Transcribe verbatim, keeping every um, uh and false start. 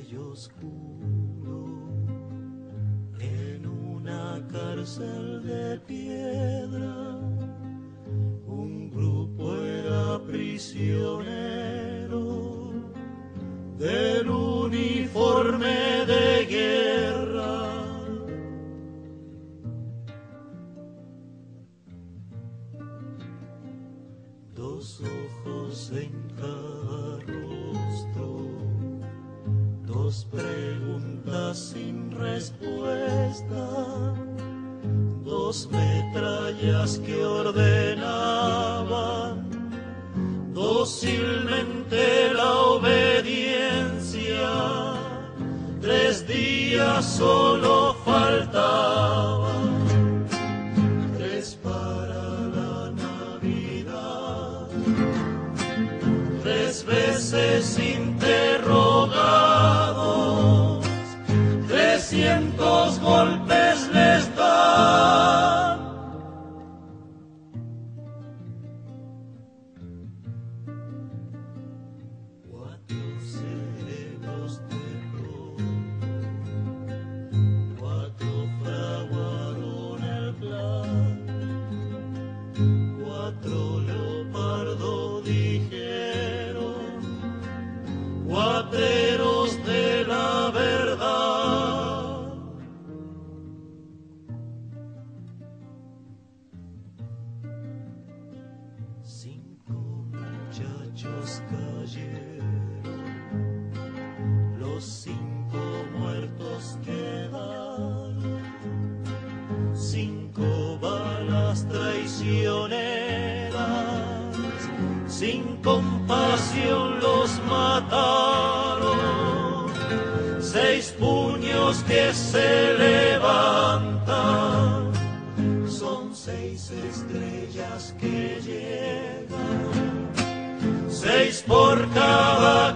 y oscuro, en una cárcel de piedra, un grupo era prisionero del uniforme de guerra. Dos ojos en cada rostro, dos preguntas sin respuesta, dos metrallas que ordenaban dócilmente la obediencia. Tres días solo faltaban, tres para la Navidad, tres veces interrogados, trescientos golpes les dan. Cuatro cerebros de plomo, cuatro fraguaron el plan, cuatro leopardo dijeron, cuateros de la verdad. Cinco muchachos cayeron, los cinco muertos quedaron, cinco balas traicioneras, sin compasión los mataron. Seis puños que se levantan, son seis estrellas que llegan, seis por cada